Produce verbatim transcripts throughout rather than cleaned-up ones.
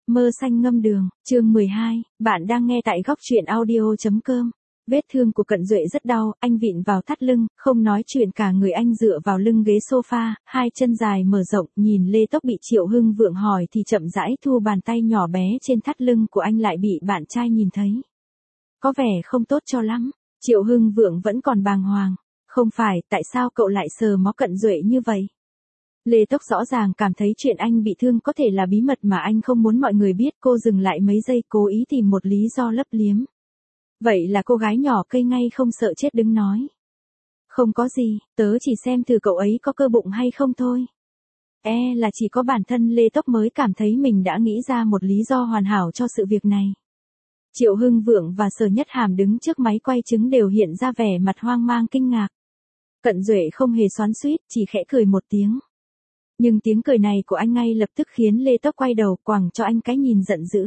Mơ xanh ngâm đường, chương mười hai, bạn đang nghe tại góc truyện audio chấm com. Vết thương của Cận Duệ rất đau, anh vịn vào thắt lưng, không nói chuyện cả người anh dựa vào lưng ghế sofa, hai chân dài mở rộng, nhìn Lê Tốc bị Triệu Hưng Vượng hỏi thì chậm rãi thu bàn tay nhỏ bé trên thắt lưng của anh lại bị bạn trai nhìn thấy. Có vẻ không tốt cho lắm, Triệu Hưng Vượng vẫn còn bàng hoàng. Không phải, tại sao cậu lại sờ mó Cận Duệ như vậy? Lê Tốc rõ ràng cảm thấy chuyện anh bị thương có thể là bí mật mà anh không muốn mọi người biết. Cô dừng lại mấy giây cố ý tìm một lý do lấp liếm. Vậy là cô gái nhỏ cây ngay không sợ chết đứng nói. Không có gì, tớ chỉ xem thử cậu ấy có cơ bụng hay không thôi. E là chỉ có bản thân Lê Tốc mới cảm thấy mình đã nghĩ ra một lý do hoàn hảo cho sự việc này. Triệu Hưng Vượng và Sở Nhất Hàm đứng trước máy quay chứng đều hiện ra vẻ mặt hoang mang kinh ngạc. Cận Duệ không hề xoắn xuýt, chỉ khẽ cười một tiếng. Nhưng tiếng cười này của anh ngay lập tức khiến Lê Tốc quay đầu quẳng cho anh cái nhìn giận dữ.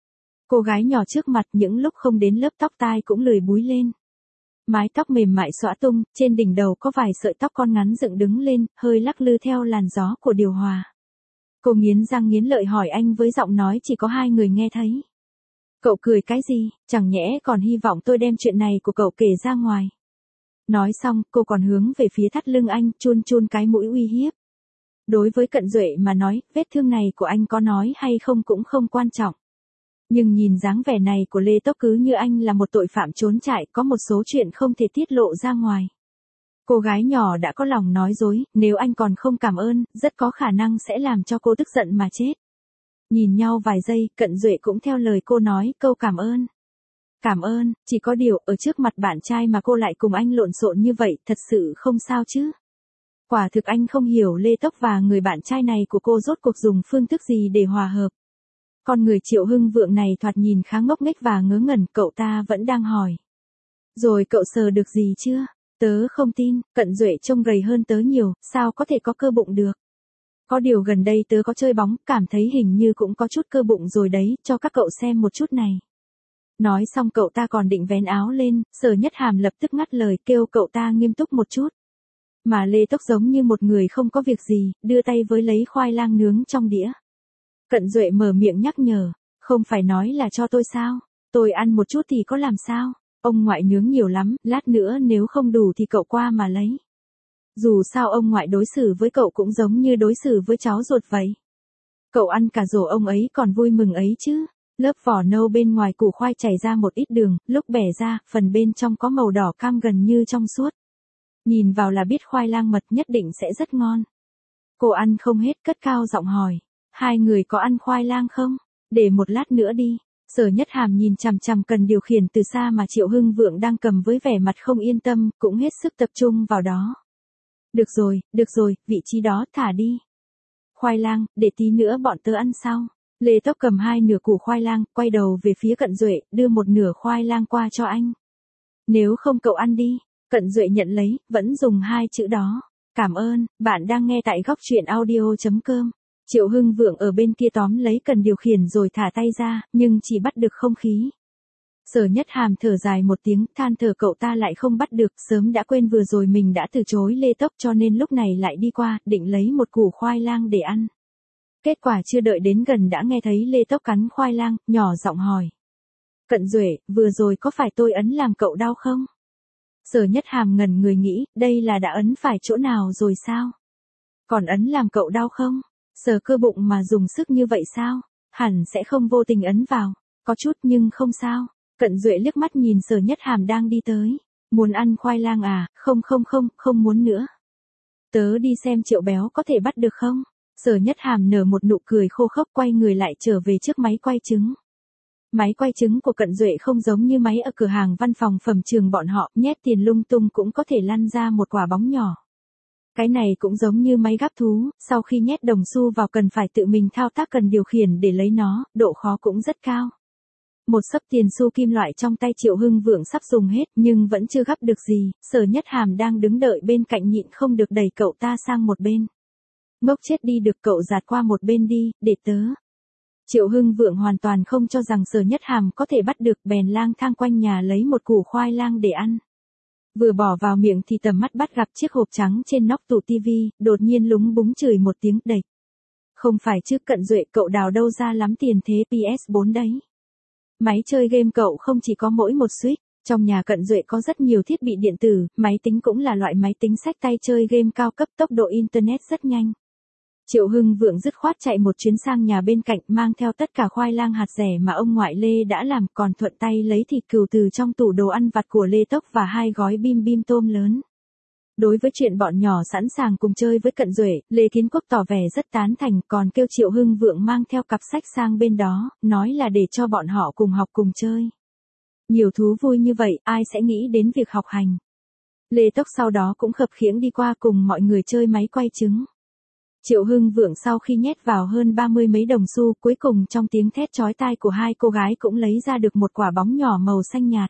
Cô gái nhỏ trước mặt những lúc không đến lớp tóc tai cũng lười búi lên. Mái tóc mềm mại xõa tung, trên đỉnh đầu có vài sợi tóc con ngắn dựng đứng lên, hơi lắc lư theo làn gió của điều hòa. Cô nghiến răng nghiến lợi hỏi anh với giọng nói chỉ có hai người nghe thấy. Cậu cười cái gì, chẳng nhẽ còn hy vọng tôi đem chuyện này của cậu kể ra ngoài. Nói xong, cô còn hướng về phía thắt lưng anh, chun chun cái mũi uy hiếp. Đối với Cận Duệ mà nói, vết thương này của anh có nói hay không cũng không quan trọng. Nhưng nhìn dáng vẻ này của Lê Tốc cứ như anh là một tội phạm trốn chạy, có một số chuyện không thể tiết lộ ra ngoài. Cô gái nhỏ đã có lòng nói dối, nếu anh còn không cảm ơn, rất có khả năng sẽ làm cho cô tức giận mà chết. Nhìn nhau vài giây, Cận Duệ cũng theo lời cô nói câu cảm ơn. Cảm ơn, chỉ có điều, ở trước mặt bạn trai mà cô lại cùng anh lộn xộn như vậy, thật sự không sao chứ. Quả thực anh không hiểu Lê Tốc và người bạn trai này của cô rốt cuộc dùng phương thức gì để hòa hợp. Con người Triệu Hưng Vượng này thoạt nhìn khá ngốc nghếch và ngớ ngẩn, cậu ta vẫn đang hỏi. Rồi cậu sờ được gì chưa? Tớ không tin, Cận Duệ trông gầy hơn tớ nhiều, sao có thể có cơ bụng được? Có điều gần đây tớ có chơi bóng, cảm thấy hình như cũng có chút cơ bụng rồi đấy, cho các cậu xem một chút này. Nói xong cậu ta còn định vén áo lên, Sở Nhất Hàm lập tức ngắt lời kêu cậu ta nghiêm túc một chút. Mà Lê Tốc giống như một người không có việc gì, đưa tay với lấy khoai lang nướng trong đĩa. Cận Duệ mở miệng nhắc nhở, không phải nói là cho tôi sao, tôi ăn một chút thì có làm sao, ông ngoại nướng nhiều lắm, lát nữa nếu không đủ thì cậu qua mà lấy. Dù sao ông ngoại đối xử với cậu cũng giống như đối xử với cháu ruột vậy. Cậu ăn cả rổ ông ấy còn vui mừng ấy chứ. Lớp vỏ nâu bên ngoài củ khoai chảy ra một ít đường, lúc bẻ ra, phần bên trong có màu đỏ cam gần như trong suốt. Nhìn vào là biết khoai lang mật nhất định sẽ rất ngon. Cô ăn không hết cất cao giọng hỏi. Hai người có ăn khoai lang không? Để một lát nữa đi. Sở Nhất Hàm nhìn chằm chằm cần điều khiển từ xa mà Triệu Hưng Vượng đang cầm với vẻ mặt không yên tâm, cũng hết sức tập trung vào đó. Được rồi, được rồi, vị trí đó thả đi. Khoai lang, để tí nữa bọn tớ ăn sau. Lê Tốc cầm hai nửa củ khoai lang, quay đầu về phía Cận Duệ, đưa một nửa khoai lang qua cho anh. Nếu không cậu ăn đi. Cận Duệ nhận lấy, vẫn dùng hai chữ đó. Cảm ơn, bạn đang nghe tại góc truyện audio chấm com. Triệu Hưng Vượng ở bên kia tóm lấy cần điều khiển rồi thả tay ra, nhưng chỉ bắt được không khí. Sở Nhất Hàm thở dài một tiếng, than thở cậu ta lại không bắt được, sớm đã quên vừa rồi mình đã từ chối Lê Tốc cho nên lúc này lại đi qua, định lấy một củ khoai lang để ăn. Kết quả chưa đợi đến gần đã nghe thấy Lê Tốc cắn khoai lang, nhỏ giọng hỏi. Cận Duệ, vừa rồi có phải tôi ấn làm cậu đau không? Sở Nhất Hàm ngẩn người nghĩ, đây là đã ấn phải chỗ nào rồi sao? Còn ấn làm cậu đau không? Sờ cơ bụng mà dùng sức như vậy sao? Hẳn sẽ không vô tình ấn vào. Có chút nhưng không sao. Cận Duệ liếc mắt nhìn Sở Nhất Hàm đang đi tới. Muốn ăn khoai lang à? Không không không, không muốn nữa. Tớ đi xem Triệu Béo có thể bắt được không? Sở Nhất Hàm nở một nụ cười khô khốc quay người lại trở về trước máy quay trứng. Máy quay trứng của Cận Duệ không giống như máy ở cửa hàng văn phòng phẩm trường bọn họ, nhét tiền lung tung cũng có thể lăn ra một quả bóng nhỏ. Cái này cũng giống như máy gắp thú, sau khi nhét đồng xu vào cần phải tự mình thao tác cần điều khiển để lấy nó, độ khó cũng rất cao. Một xấp tiền xu kim loại trong tay Triệu Hưng Vượng sắp dùng hết nhưng vẫn chưa gắp được gì, Sở Nhất Hàm đang đứng đợi bên cạnh nhịn không được đẩy cậu ta sang một bên. Ngốc chết đi được, cậu giạt qua một bên đi, để tớ. Triệu Hưng Vượng hoàn toàn không cho rằng Sở Nhất Hàm có thể bắt được, bèn lang thang quanh nhà lấy một củ khoai lang để ăn. Vừa bỏ vào miệng thì tầm mắt bắt gặp chiếc hộp trắng trên nóc tủ tivi, đột nhiên lúng búng chửi một tiếng đệch. Không phải chứ Cận Duệ, cậu đào đâu ra lắm tiền thế pê ét bốn đấy. Máy chơi game cậu không chỉ có mỗi một Switch, trong nhà Cận Duệ có rất nhiều thiết bị điện tử, máy tính cũng là loại máy tính xách tay chơi game cao cấp, tốc độ internet rất nhanh. Triệu Hưng Vượng dứt khoát chạy một chuyến sang nhà bên cạnh, mang theo tất cả khoai lang hạt dẻ mà ông ngoại Lê đã làm, còn thuận tay lấy thịt cừu từ trong tủ đồ ăn vặt của Lê Tốc và hai gói bim bim tôm lớn. Đối với chuyện bọn nhỏ sẵn sàng cùng chơi với Cận Duệ, Lê Kiến Quốc tỏ vẻ rất tán thành, còn kêu Triệu Hưng Vượng mang theo cặp sách sang bên đó, nói là để cho bọn họ cùng học cùng chơi. Nhiều thú vui như vậy, ai sẽ nghĩ đến việc học hành. Lê Tốc sau đó cũng khập khiễng đi qua cùng mọi người chơi máy quay trứng. Triệu Hưng Vượng sau khi nhét vào hơn ba mươi mấy đồng xu, cuối cùng trong tiếng thét chói tai của hai cô gái cũng lấy ra được một quả bóng nhỏ màu xanh nhạt.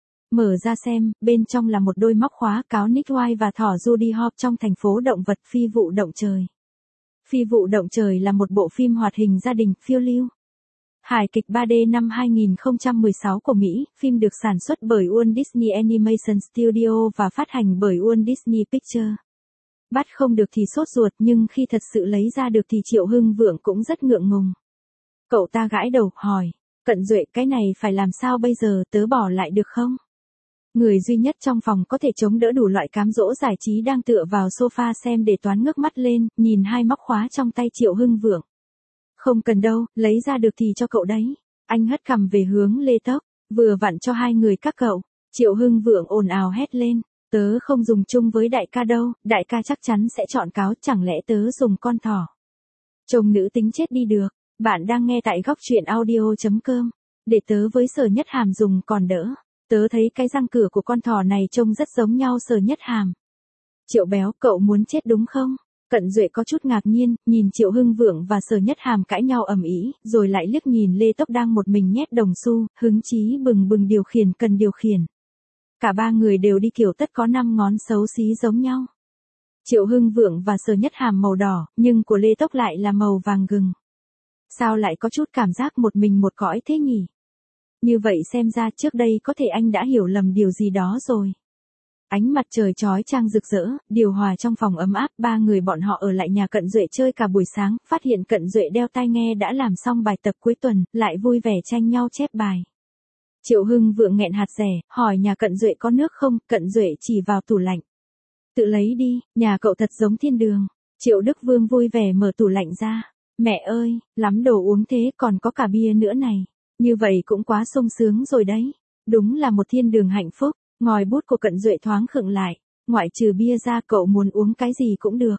Mở ra xem, bên trong là một đôi móc khóa cáo Nick White và thỏ Judy Hopps trong thành phố động vật Phi vụ động trời. Phi vụ động trời là một bộ phim hoạt hình gia đình, phiêu lưu. Hài kịch ba D năm hai nghìn không trăm mười sáu của Mỹ, phim được sản xuất bởi Walt Disney Animation Studio và phát hành bởi Walt Disney Pictures. Bắt không được thì sốt ruột, nhưng khi thật sự lấy ra được thì Triệu Hưng Vượng cũng rất ngượng ngùng. Cậu ta gãi đầu, hỏi, Cận Duệ, cái này phải làm sao bây giờ, tớ bỏ lại được không? Người duy nhất trong phòng có thể chống đỡ đủ loại cám dỗ giải trí đang tựa vào sofa xem để toán ngước mắt lên, nhìn hai móc khóa trong tay Triệu Hưng Vượng. Không cần đâu, lấy ra được thì cho cậu đấy. Anh hất cằm về hướng Lê Tốc, vừa vặn cho hai người các cậu. Triệu Hưng Vượng ồn ào hét lên, tớ không dùng chung với đại ca đâu, đại ca chắc chắn sẽ chọn cáo, chẳng lẽ tớ dùng con thỏ. Trông nữ tính chết đi được, bạn đang nghe tại góc truyện audio chấm com. Để tớ với Sở Nhất Hàm dùng còn đỡ. Tớ thấy cái răng cửa của con thỏ này trông rất giống nhau Sở Nhất Hàm. Triệu Béo, cậu muốn chết đúng không? Cận Duệ có chút ngạc nhiên, nhìn Triệu Hưng Vượng và Sở Nhất Hàm cãi nhau ầm ĩ, rồi lại liếc nhìn Lê Tốc đang một mình nhét đồng xu, hứng chí bừng bừng điều khiển cần điều khiển. Cả ba người đều đi kiểu tất có năm ngón xấu xí giống nhau. Triệu Hưng Vượng và Sở Nhất Hàm màu đỏ, nhưng của Lê Tốc lại là màu vàng gừng. Sao lại có chút cảm giác một mình một cõi thế nhỉ? Như vậy xem ra trước đây có thể anh đã hiểu lầm điều gì đó rồi. Ánh mặt trời chói chang rực rỡ, điều hòa trong phòng ấm áp, ba người bọn họ ở lại nhà Cận Duệ chơi cả buổi sáng, phát hiện Cận Duệ đeo tai nghe đã làm xong bài tập cuối tuần, lại vui vẻ tranh nhau chép bài. Triệu Hưng Vượng nghẹn hạt dẻ, hỏi nhà Cận Duệ có nước không, Cận Duệ chỉ vào tủ lạnh. Tự lấy đi, nhà cậu thật giống thiên đường. Triệu Đức Vương vui vẻ mở tủ lạnh ra. Mẹ ơi, lắm đồ uống thế, còn có cả bia nữa này. Như vậy cũng quá sung sướng rồi đấy. Đúng là một thiên đường hạnh phúc. Ngòi bút của Cận Duệ thoáng khựng lại. Ngoại trừ bia ra, cậu muốn uống cái gì cũng được.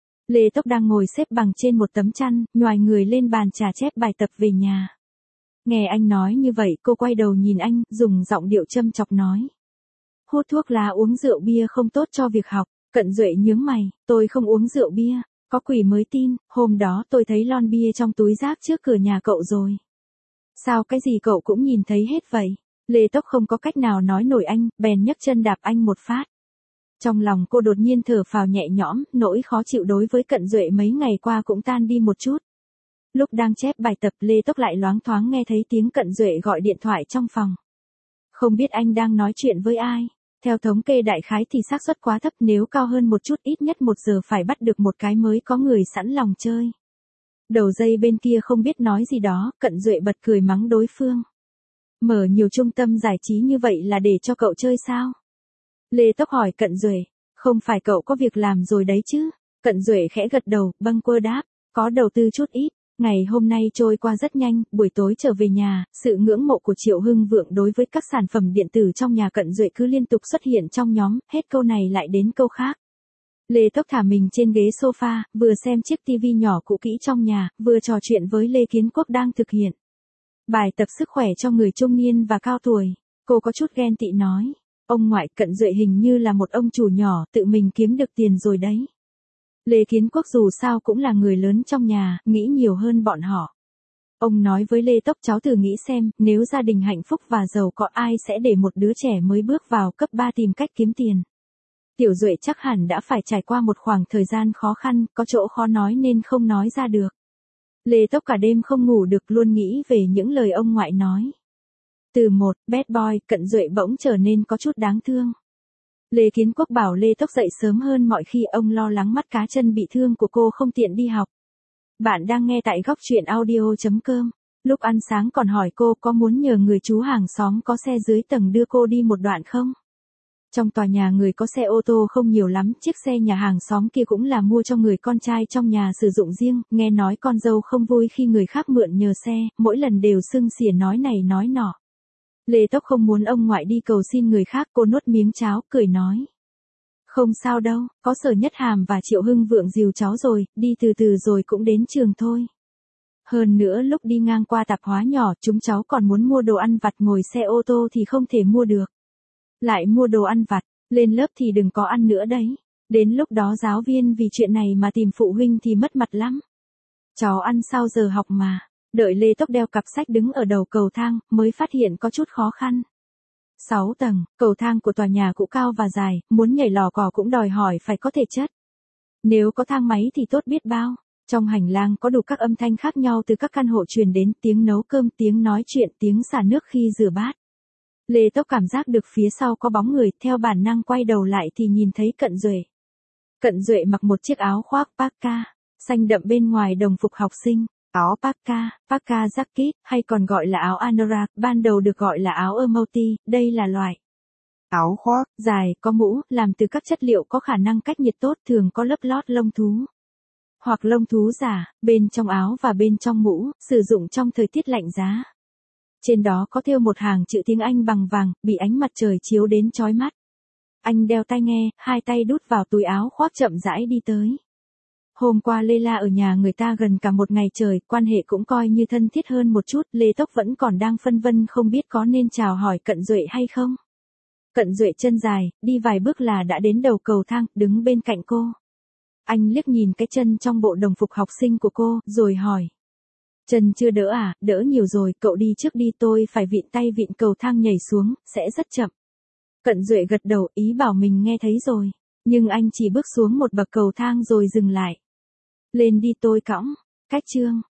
Lê Tốc đang ngồi xếp bằng trên một tấm chăn, nhoài người lên bàn trà chép bài tập về nhà. Nghe anh nói như vậy, cô quay đầu nhìn anh, dùng giọng điệu châm chọc nói. Hút thuốc lá uống rượu bia không tốt cho việc học. Cận Duệ nhướng mày, tôi không uống rượu bia. Có quỷ mới tin, hôm đó tôi thấy lon bia trong túi rác trước cửa nhà cậu rồi. Sao cái gì cậu cũng nhìn thấy hết vậy? Lê Tốc không có cách nào nói nổi anh, bèn nhấc chân đạp anh một phát. Trong lòng cô đột nhiên thở phào nhẹ nhõm, nỗi khó chịu đối với Cận Duệ mấy ngày qua cũng tan đi một chút. Lúc đang chép bài tập, Lê Tốc lại loáng thoáng nghe thấy tiếng Cận Duệ gọi điện thoại trong phòng. Không biết anh đang nói chuyện với ai? Theo thống kê đại khái thì xác suất quá thấp, nếu cao hơn một chút ít nhất một giờ phải bắt được một cái mới có người sẵn lòng chơi. Đầu dây bên kia không biết nói gì đó, Cận Duệ bật cười mắng đối phương. Mở nhiều trung tâm giải trí như vậy là để cho cậu chơi sao? Lê Tốc hỏi Cận Duệ, không phải cậu có việc làm rồi đấy chứ? Cận Duệ khẽ gật đầu, bâng quơ đáp, có đầu tư chút ít. Ngày hôm nay trôi qua rất nhanh, buổi tối trở về nhà, sự ngưỡng mộ của Triệu Hưng Vượng đối với các sản phẩm điện tử trong nhà Cận Duệ cứ liên tục xuất hiện trong nhóm, hết câu này lại đến câu khác. Lê Tốc thả mình trên ghế sofa, vừa xem chiếc tivi nhỏ cũ kỹ trong nhà, vừa trò chuyện với Lê Kiến Quốc đang thực hiện bài tập sức khỏe cho người trung niên và cao tuổi. Cô có chút ghen tị nói, ông ngoại, Cận Duệ hình như là một ông chủ nhỏ, tự mình kiếm được tiền rồi đấy. Lê Kiến Quốc dù sao cũng là người lớn trong nhà, nghĩ nhiều hơn bọn họ. Ông nói với Lê Tốc, cháu thử nghĩ xem, nếu gia đình hạnh phúc và giàu có ai sẽ để một đứa trẻ mới bước vào cấp ba tìm cách kiếm tiền. Tiểu Duệ chắc hẳn đã phải trải qua một khoảng thời gian khó khăn, có chỗ khó nói nên không nói ra được. Lê Tốc cả đêm không ngủ được, luôn nghĩ về những lời ông ngoại nói. Từ một bad boy, Cận Duệ bỗng trở nên có chút đáng thương. Lê Kiến Quốc bảo Lê Tốc dậy sớm hơn mọi khi, ông lo lắng mắt cá chân bị thương của cô không tiện đi học. Bạn đang nghe tại góc truyện audio.com. Lúc ăn sáng còn hỏi cô có muốn nhờ người chú hàng xóm có xe dưới tầng đưa cô đi một đoạn không? Trong tòa nhà người có xe ô tô không nhiều lắm, chiếc xe nhà hàng xóm kia cũng là mua cho người con trai trong nhà sử dụng riêng, nghe nói con dâu không vui khi người khác mượn nhờ xe, mỗi lần đều sưng xỉa nói này nói nọ. Lê Tốc không muốn ông ngoại đi cầu xin người khác, cô nuốt miếng cháo, cười nói. Không sao đâu, có Sở Nhất Hàm và Triệu Hưng Vượng dìu cháu rồi, đi từ từ rồi cũng đến trường thôi. Hơn nữa lúc đi ngang qua tạp hóa nhỏ, chúng cháu còn muốn mua đồ ăn vặt, ngồi xe ô tô thì không thể mua được. Lại mua đồ ăn vặt, lên lớp thì đừng có ăn nữa đấy. Đến lúc đó giáo viên vì chuyện này mà tìm phụ huynh thì mất mặt lắm. Cháu ăn sau giờ học mà. Đợi Lê Tốc đeo cặp sách đứng ở đầu cầu thang, mới phát hiện có chút khó khăn. Sáu tầng, cầu thang của tòa nhà cũng cao và dài, muốn nhảy lò cò cũng đòi hỏi phải có thể chất. Nếu có thang máy thì tốt biết bao. Trong hành lang có đủ các âm thanh khác nhau từ các căn hộ truyền đến, tiếng nấu cơm, tiếng nói chuyện, tiếng xả nước khi rửa bát. Lê Tốc cảm giác được phía sau có bóng người, theo bản năng quay đầu lại thì nhìn thấy Cận Duệ. Cận Duệ mặc một chiếc áo khoác parka, xanh đậm bên ngoài đồng phục học sinh. Áo parka, parka jacket, hay còn gọi là áo anorak, ban đầu được gọi là áo emoti, đây là loại áo khoác dài, có mũ, làm từ các chất liệu có khả năng cách nhiệt tốt, thường có lớp lót lông thú hoặc lông thú giả, bên trong áo và bên trong mũ, sử dụng trong thời tiết lạnh giá. Trên đó có thêu một hàng chữ tiếng Anh bằng vàng, bị ánh mặt trời chiếu đến chói mắt. Anh đeo tai nghe, hai tay đút vào túi áo khoác chậm rãi đi tới. Hôm qua Lê La ở nhà người ta gần cả một ngày trời, quan hệ cũng coi như thân thiết hơn một chút, Lê Tốc vẫn còn đang phân vân không biết có nên chào hỏi Cận Duệ hay không. Cận Duệ chân dài, đi vài bước là đã đến đầu cầu thang, đứng bên cạnh cô. Anh liếc nhìn cái chân trong bộ đồng phục học sinh của cô, rồi hỏi. Chân chưa đỡ à, đỡ nhiều rồi, cậu đi trước đi, tôi phải vịn tay vịn cầu thang nhảy xuống, sẽ rất chậm. Cận Duệ gật đầu, ý bảo mình nghe thấy rồi, nhưng anh chỉ bước xuống một bậc cầu thang rồi dừng lại. Lên đi tôi cõng, cách chương.